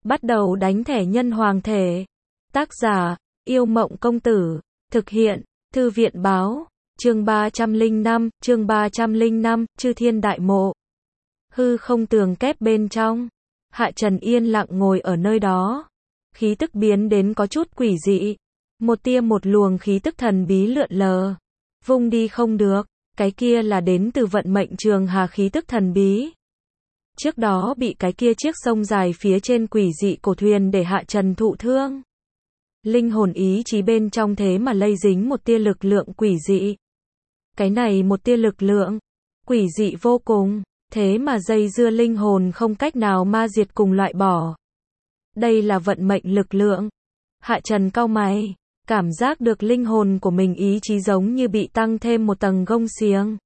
bắt đầu đánh thẻ nhân hoàng thể. Tác giả, Yêu Mộng Công Tử. Thực hiện, Thư viện Báo. Chương 305, Chư Thiên Đại Mộ. Hư không tường kép bên trong. Hạ Trần yên lặng ngồi ở nơi đó. Khí tức biến đến có chút quỷ dị. Một tia một luồng khí tức thần bí lượn lờ. Vung đi không được, cái kia là đến từ vận mệnh trường hà khí tức thần bí. Trước đó bị cái kia chiếc sông dài phía trên quỷ dị cổ thuyền để Hạ Trần thụ thương. Linh hồn ý chí bên trong thế mà lây dính một tia lực lượng quỷ dị. Cái này một tia lực lượng, quỷ dị vô cùng, thế mà dây dưa linh hồn không cách nào ma diệt cùng loại bỏ. Đây là vận mệnh lực lượng. Hạ Trần cau mày, cảm giác được linh hồn của mình ý chí giống như bị tăng thêm một tầng gông xiềng.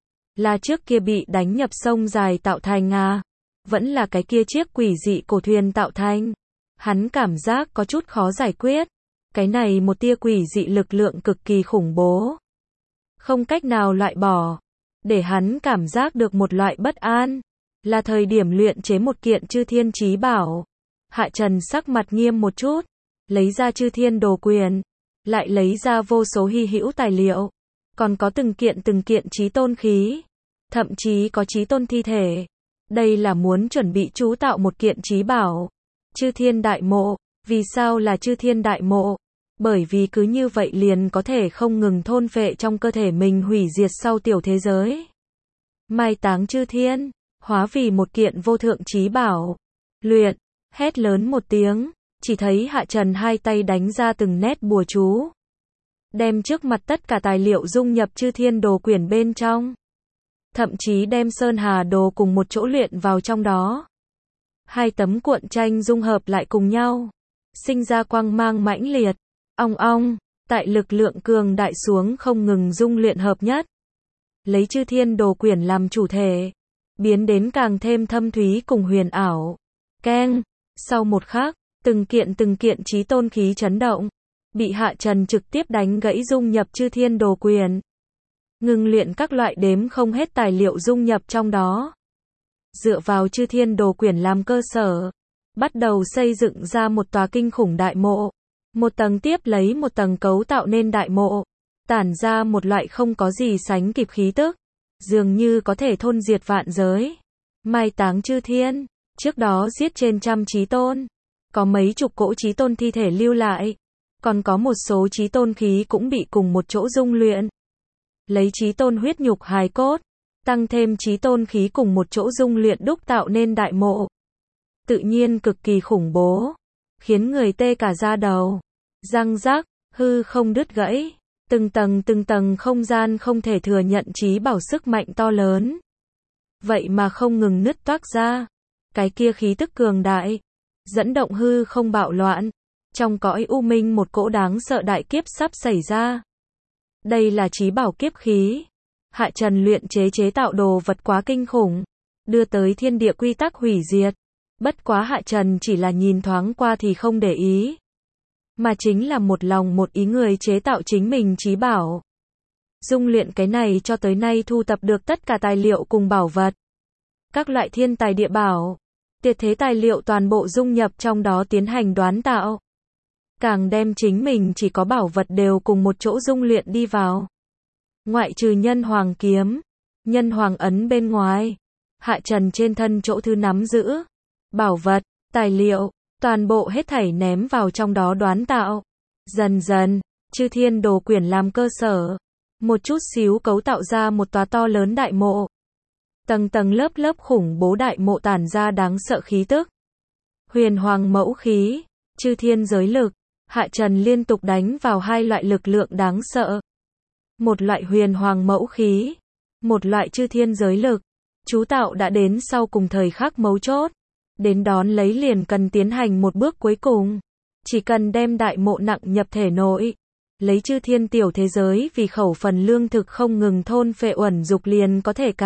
Là trước kia bị đánh nhập sông dài tạo thành à? Vẫn là cái kia chiếc quỷ dị cổ thuyền tạo thành. Hắn cảm giác có chút khó giải quyết. Cái này một tia quỷ dị lực lượng cực kỳ khủng bố. Không cách nào loại bỏ. Để hắn cảm giác được một loại bất an. Là thời điểm luyện chế một kiện chư thiên chí bảo. Hạ Trần sắc mặt nghiêm một chút. Lấy ra chư thiên đồ quyền. Lại lấy ra vô số hy hữu tài liệu. Còn có từng kiện chí tôn khí. Thậm chí có chí tôn thi thể. Đây là muốn chuẩn bị chú tạo một kiện chí bảo. Chư thiên đại mộ. Vì sao là chư thiên đại mộ? Bởi vì cứ như vậy liền có thể không ngừng thôn phệ trong cơ thể mình hủy diệt sau tiểu thế giới. Mai táng chư thiên. Hóa vì một kiện vô thượng chí bảo. Luyện. Hét lớn một tiếng. Chỉ thấy Hạ Trần hai tay đánh ra từng nét bùa chú. Đem trước mặt tất cả tài liệu dung nhập chư thiên đồ quyển bên trong. Thậm chí đem sơn hà đồ cùng một chỗ luyện vào trong đó. Hai tấm cuộn tranh dung hợp lại cùng nhau. Sinh ra quang mang mãnh liệt. Ong ong, tại lực lượng cường đại xuống không ngừng dung luyện hợp nhất. Lấy chư thiên đồ quyển làm chủ thể. Biến đến càng thêm thâm thúy cùng huyền ảo. Keng, sau một khắc, từng kiện chí tôn khí chấn động. Bị Hạ Trần trực tiếp đánh gãy dung nhập chư thiên đồ quyền. Ngừng luyện các loại đếm không hết tài liệu dung nhập trong đó. Dựa vào chư thiên đồ quyển làm cơ sở. Bắt đầu xây dựng ra một tòa kinh khủng đại mộ. Một tầng tiếp lấy một tầng cấu tạo nên đại mộ. Tản ra một loại không có gì sánh kịp khí tức. Dường như có thể thôn diệt vạn giới. Mai táng chư thiên. Trước đó giết trên trăm chí tôn. Có mấy chục cỗ chí tôn thi thể lưu lại. Còn có một số chí tôn khí cũng bị cùng một chỗ dung luyện. Lấy chí tôn huyết nhục hài cốt. Tăng thêm chí tôn khí cùng một chỗ dung luyện đúc tạo nên đại mộ. Tự nhiên cực kỳ khủng bố. Khiến người tê cả da đầu. Răng rắc, hư không đứt gãy. Từng tầng không gian không thể thừa nhận chí bảo sức mạnh to lớn. Vậy mà không ngừng nứt toác ra. Cái kia khí tức cường đại. Dẫn động hư không bạo loạn. Trong cõi u minh một cỗ đáng sợ đại kiếp sắp xảy ra. Đây là chí bảo kiếp khí. Hạ Trần luyện chế tạo đồ vật quá kinh khủng. Đưa tới thiên địa quy tắc hủy diệt. Bất quá Hạ Trần chỉ là nhìn thoáng qua thì không để ý. Mà chính là một lòng một ý người chế tạo chính mình chí bảo. Dung luyện cái này cho tới nay thu tập được tất cả tài liệu cùng bảo vật. Các loại thiên tài địa bảo. Tuyệt thế tài liệu toàn bộ dung nhập trong đó tiến hành đoán tạo. Càng đem chính mình chỉ có bảo vật đều cùng một chỗ dung luyện đi vào. Ngoại trừ nhân hoàng kiếm, nhân hoàng ấn bên ngoài. Hạ Trần trên thân chỗ thứ nắm giữ. Bảo vật, tài liệu, toàn bộ hết thảy ném vào trong đó đoán tạo. Dần dần, chư thiên đồ quyển làm cơ sở. Một chút xíu cấu tạo ra một tòa to lớn đại mộ. Tầng lớp khủng bố đại mộ tản ra đáng sợ khí tức. Huyền hoàng mẫu khí, chư thiên giới lực. Hạ Trần liên tục đánh vào hai loại lực lượng đáng sợ. Một loại huyền hoàng mẫu khí. Một loại chư thiên giới lực. Chú tạo đã đến sau cùng thời khắc mấu chốt. Đến đón lấy liền cần tiến hành một bước cuối cùng. Chỉ cần đem đại mộ nặng nhập thể nội. Lấy chư thiên tiểu thế giới vì khẩu phần lương thực không ngừng thôn phệ uẩn dục liền có thể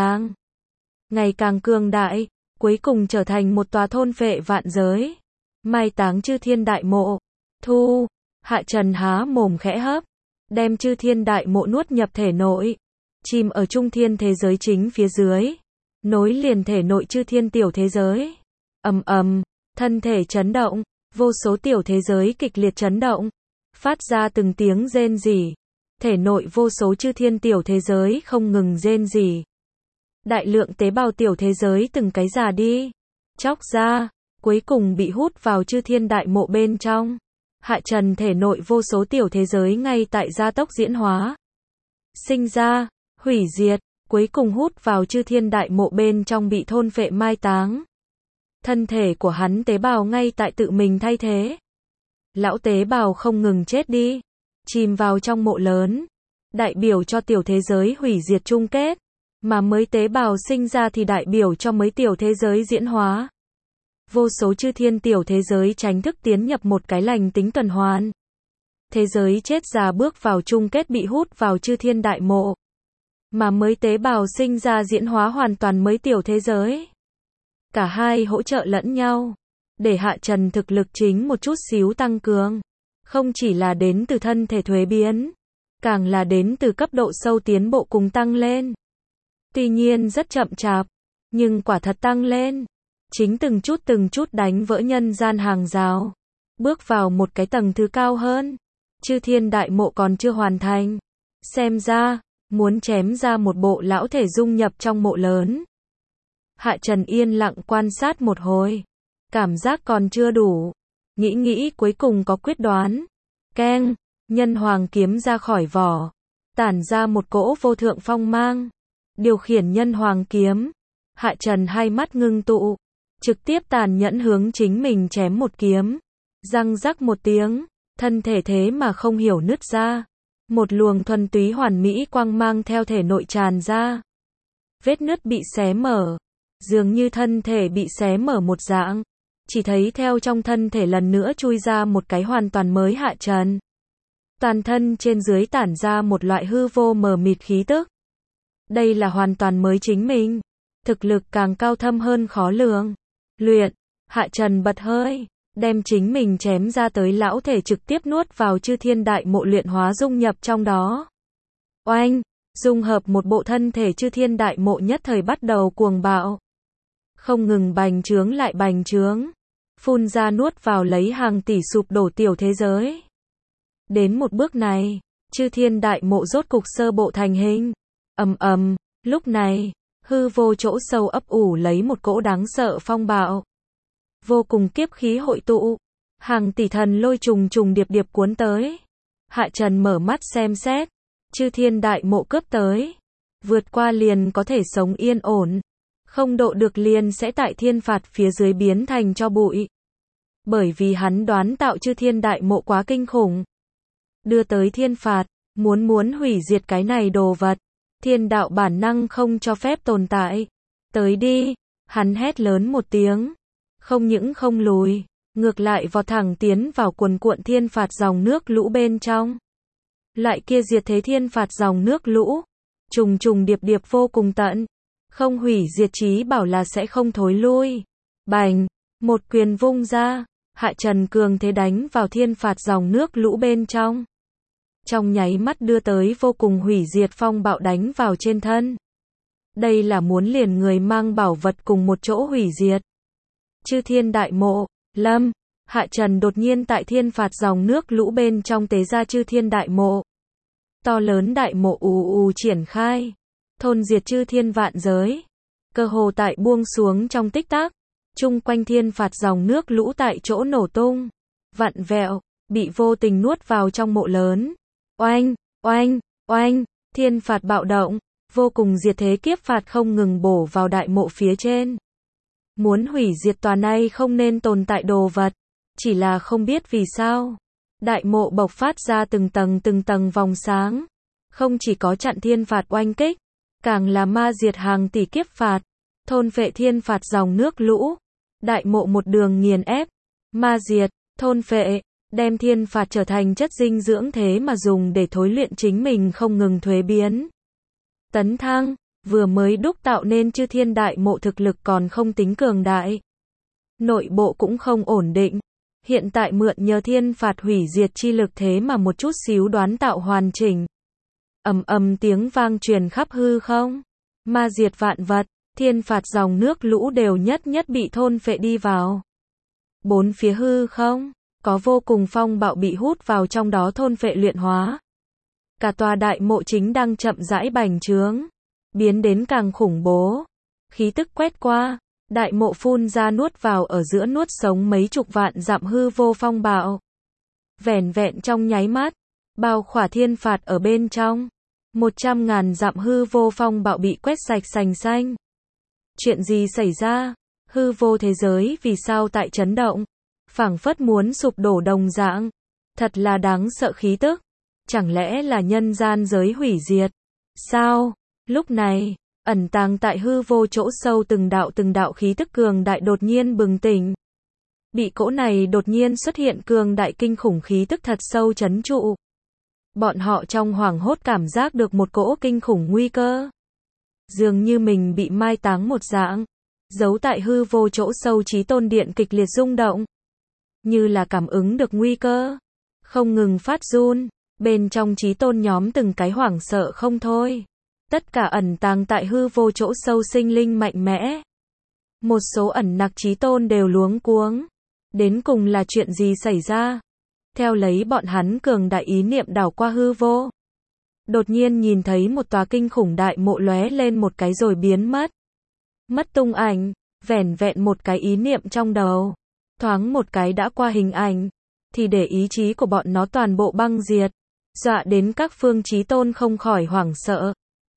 ngày càng cường đại. Cuối cùng trở thành một tòa thôn phệ vạn giới. Mai táng chư thiên đại mộ. Thu. Hạ Trần há mồm khẽ hấp. Đem chư thiên đại mộ nuốt nhập thể nội. Chìm ở trung thiên thế giới chính phía dưới. Nối liền thể nội chư thiên tiểu thế giới. Ầm ầm, Thân thể chấn động, vô số tiểu thế giới kịch liệt chấn động, phát ra từng tiếng rên rỉ. Thể nội vô số chư thiên tiểu thế giới không ngừng rên rỉ. Đại lượng tế bào tiểu thế giới từng cái già đi, chóc ra, cuối cùng bị hút vào chư thiên đại mộ bên trong. Hạ Trần thể nội vô số tiểu thế giới ngay tại gia tốc diễn hóa, sinh ra, hủy diệt, cuối cùng hút vào chư thiên đại mộ bên trong bị thôn phệ mai táng. Thân thể của hắn tế bào ngay tại tự mình thay thế. Lão tế bào không ngừng chết đi, chìm vào trong mộ lớn, đại biểu cho tiểu thế giới hủy diệt chung kết, mà mới tế bào sinh ra thì đại biểu cho mới tiểu thế giới diễn hóa. Vô số chư thiên tiểu thế giới tránh thức tiến nhập một cái lành tính tuần hoàn. Thế giới chết già bước vào chung kết bị hút vào chư thiên đại mộ, mà mới tế bào sinh ra diễn hóa hoàn toàn mới tiểu thế giới. Cả hai hỗ trợ lẫn nhau, để Hạ Trần thực lực chính một chút xíu tăng cường. Không chỉ là đến từ thân thể thuế biến, càng là đến từ cấp độ sâu tiến bộ cùng tăng lên. Tuy nhiên rất chậm chạp, nhưng quả thật tăng lên. Chính từng chút đánh vỡ nhân gian hàng rào, bước vào một cái tầng thứ cao hơn. Chư thiên đại mộ còn chưa hoàn thành. Xem ra, muốn chém ra một bộ lão thể dung nhập trong mộ lớn. Hạ Trần yên lặng quan sát một hồi. Cảm giác còn chưa đủ. Nghĩ cuối cùng có quyết đoán. Keng, nhân hoàng kiếm ra khỏi vỏ. Tản ra một cỗ vô thượng phong mang. Điều khiển nhân hoàng kiếm. Hạ Trần hai mắt ngưng tụ. Trực tiếp tàn nhẫn hướng chính mình chém một kiếm. Răng rắc một tiếng. Thân thể thế mà không hiểu nứt ra. Một luồng thuần túy hoàn mỹ quang mang theo thể nội tràn ra. Vết nứt bị xé mở. Dường như thân thể bị xé mở một dạng. Chỉ thấy theo trong thân thể lần nữa chui ra một cái hoàn toàn mới Hạ Trần. Toàn thân trên dưới tản ra một loại hư vô mờ mịt khí tức. Đây là hoàn toàn mới chính mình. Thực lực càng cao thâm hơn khó lường. Luyện, Hạ Trần bật hơi, đem chính mình chém ra tới lão thể trực tiếp nuốt vào chư thiên đại mộ luyện hóa dung nhập trong đó. Oanh, dung hợp một bộ thân thể chư thiên đại mộ nhất thời bắt đầu cuồng bạo. Không ngừng bành trướng lại bành trướng. Phun ra nuốt vào lấy hàng tỷ sụp đổ tiểu thế giới. Đến một bước này, chư thiên đại mộ rốt cục sơ bộ thành hình. Lúc này, hư vô chỗ sâu ấp ủ lấy một cỗ đáng sợ phong bạo. Vô cùng kiếp khí hội tụ. Hàng tỷ thần lôi trùng trùng điệp điệp cuốn tới. Hạ Trần mở mắt xem xét. Chư thiên đại mộ cướp tới. Vượt qua liền có thể sống yên ổn. Không độ được liền sẽ tại thiên phạt phía dưới biến thành cho bụi. Bởi vì hắn đoán tạo chư thiên đại mộ quá kinh khủng. Đưa tới thiên phạt, muốn hủy diệt cái này đồ vật. Thiên đạo bản năng không cho phép tồn tại. Tới đi, hắn hét lớn một tiếng. Không những không lùi, ngược lại vọt thẳng tiến vào cuồn cuộn thiên phạt dòng nước lũ bên trong. Lại kia diệt thế thiên phạt dòng nước lũ. Trùng trùng điệp điệp vô cùng tận. Không hủy diệt chí bảo là sẽ không thối lui. Bành, một quyền vung ra. Hạ Trần cường thế đánh vào thiên phạt dòng nước lũ bên trong. Trong nháy mắt đưa tới vô cùng hủy diệt phong bạo đánh vào trên thân. Đây là muốn liền người mang bảo vật cùng một chỗ hủy diệt. Chư thiên đại mộ, lâm, Hạ Trần đột nhiên tại thiên phạt dòng nước lũ bên trong tế ra chư thiên đại mộ. To lớn đại mộ ù triển khai. Thôn diệt chư thiên vạn giới. Cơ hồ tại buông xuống trong tích tắc. Chung quanh thiên phạt dòng nước lũ tại chỗ nổ tung. Vặn vẹo, bị vô tình nuốt vào trong mộ lớn. Oanh, oanh, oanh, thiên phạt bạo động. Vô cùng diệt thế kiếp phạt không ngừng bổ vào đại mộ phía trên. Muốn hủy diệt tòa này không nên tồn tại đồ vật. Chỉ là không biết vì sao. Đại mộ bộc phát ra từng tầng vòng sáng. Không chỉ có chặn thiên phạt oanh kích. Càng là ma diệt hàng tỷ kiếp phạt. Thôn phệ thiên phạt dòng nước lũ. Đại mộ một đường nghiền ép. Ma diệt, thôn phệ. Đem thiên phạt trở thành chất dinh dưỡng thế mà dùng để thối luyện chính mình không ngừng thuế biến. Tấn thăng, vừa mới đúc tạo nên chư thiên đại mộ thực lực còn không tính cường đại. Nội bộ cũng không ổn định. Hiện tại mượn nhờ thiên phạt hủy diệt chi lực thế mà một chút xíu đoán tạo hoàn chỉnh. Tiếng vang truyền khắp hư không. Ma diệt vạn vật, thiên phạt dòng nước lũ đều nhất bị thôn phệ đi vào. Bốn phía hư không, có vô cùng phong bạo bị hút vào trong đó thôn phệ luyện hóa. Cả tòa đại mộ chính đang chậm rãi bành trướng, biến đến càng khủng bố. Khí tức quét qua, đại mộ phun ra nuốt vào ở giữa nuốt sống mấy chục vạn dặm hư vô phong bạo. Vẻn vẹn trong nháy mắt, bao khỏa thiên phạt ở bên trong. 100.000 dặm hư vô phong bạo bị quét sạch sành xanh. Chuyện gì xảy ra? Hư vô thế giới vì sao tại chấn động? Phảng phất muốn sụp đổ đồng dạng. Thật là đáng sợ khí tức. Chẳng lẽ là nhân gian giới hủy diệt? Sao? Lúc này, ẩn tàng tại hư vô chỗ sâu từng đạo khí tức cường đại đột nhiên bừng tỉnh. Bị cỗ này đột nhiên xuất hiện cường đại kinh khủng khí tức thật sâu trấn trụ. Bọn họ trong hoảng hốt cảm giác được một cỗ kinh khủng nguy cơ. Dường như mình bị mai táng một dạng. Giấu tại hư vô chỗ sâu chí tôn điện kịch liệt rung động. Như là cảm ứng được nguy cơ. Không ngừng phát run. Bên trong chí tôn nhóm từng cái hoảng sợ không thôi. Tất cả ẩn tàng tại hư vô chỗ sâu sinh linh mạnh mẽ. Một số ẩn nặc chí tôn đều luống cuống. Đến cùng là chuyện gì xảy ra? Theo lấy bọn hắn cường đại ý niệm đảo qua hư vô. Đột nhiên nhìn thấy một tòa kinh khủng đại mộ lóe lên một cái rồi biến mất. Mất tung ảnh, vẻn vẹn một cái ý niệm trong đầu. Thoáng một cái đã qua hình ảnh. Thì để ý chí của bọn nó toàn bộ băng diệt. Dọa đến các phương chí tôn không khỏi hoảng sợ.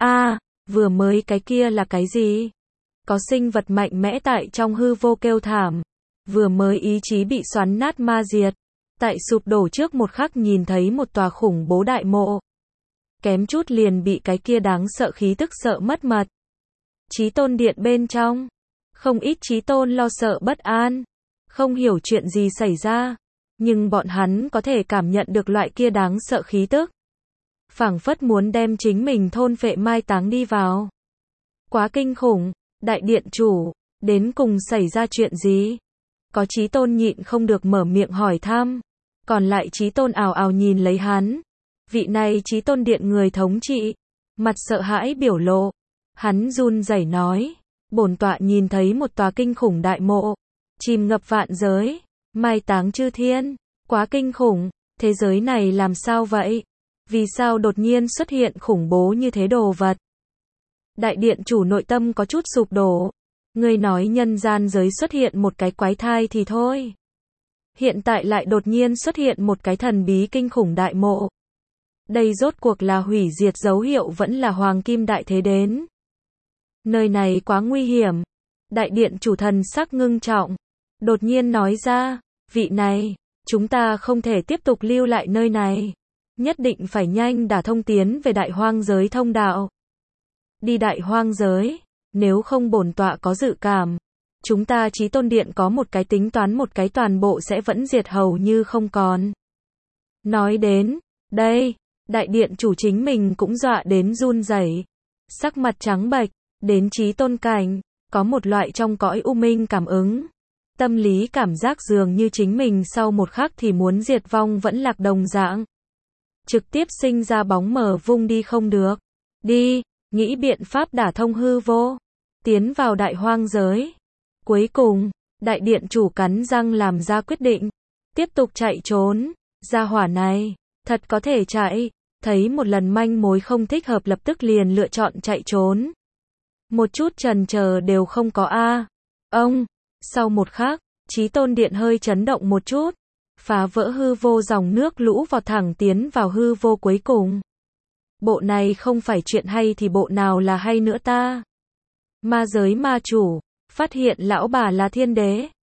Vừa mới cái kia là cái gì? Có sinh vật mạnh mẽ tại trong hư vô kêu thảm. Vừa mới ý chí bị xoắn nát ma diệt. Tại sụp đổ trước một khắc nhìn thấy một tòa khủng bố đại mộ. Kém chút liền bị cái kia đáng sợ khí tức sợ mất mật. Chí tôn điện bên trong. Không ít chí tôn lo sợ bất an. Không hiểu chuyện gì xảy ra. Nhưng bọn hắn có thể cảm nhận được loại kia đáng sợ khí tức. Phảng phất muốn đem chính mình thôn phệ mai táng đi vào. Quá kinh khủng, đại điện chủ, đến cùng xảy ra chuyện gì? Có chí tôn nhịn không được mở miệng hỏi thăm. Còn lại chí tôn ào ào nhìn lấy hắn. Vị này chí tôn điện người thống trị. Mặt sợ hãi biểu lộ. Hắn run rẩy nói. Bổn tọa nhìn thấy một tòa kinh khủng đại mộ. Chìm ngập vạn giới. Mai táng chư thiên. Quá kinh khủng. Thế giới này làm sao vậy? Vì sao đột nhiên xuất hiện khủng bố như thế đồ vật? Đại điện chủ nội tâm có chút sụp đổ. Ngươi nói nhân gian giới xuất hiện một cái quái thai thì thôi. Hiện tại lại đột nhiên xuất hiện một cái thần bí kinh khủng đại mộ. Đây rốt cuộc là hủy diệt dấu hiệu vẫn là hoàng kim đại thế đến. Nơi này quá nguy hiểm. Đại điện chủ thần sắc ngưng trọng. Đột nhiên nói ra, vị này, chúng ta không thể tiếp tục lưu lại nơi này. Nhất định phải nhanh đả thông tiến về đại hoang giới thông đạo. Đi đại hoang giới, nếu không bổn tọa có dự cảm. Chúng ta chí tôn điện có một cái tính toán một cái toàn bộ sẽ vẫn diệt hầu như không còn. Nói đến, đây, đại điện chủ chính mình cũng dọa đến run rẩy. Sắc mặt trắng bệch, đến chí tôn cảnh, có một loại trong cõi u minh cảm ứng. Tâm lý cảm giác dường như chính mình sau một khắc thì muốn diệt vong vẫn lạc đồng dạng. Trực tiếp sinh ra bóng mờ vung đi không được. Đi, nghĩ biện pháp đả thông hư vô. Tiến vào đại hoang giới. Cuối cùng, đại điện chủ cắn răng làm ra quyết định. Tiếp tục chạy trốn. Gia hỏa này, thật có thể chạy. Thấy một lần manh mối không thích hợp lập tức liền lựa chọn chạy trốn. Một chút chần chờ đều không có Ông, sau một khắc, chí tôn điện hơi chấn động một chút. Phá vỡ hư vô dòng nước lũ vọt thẳng tiến vào hư vô cuối cùng. Bộ này không phải chuyện hay thì bộ nào là hay nữa ta? Ma giới ma chủ, phát hiện lão bà là thiên đế.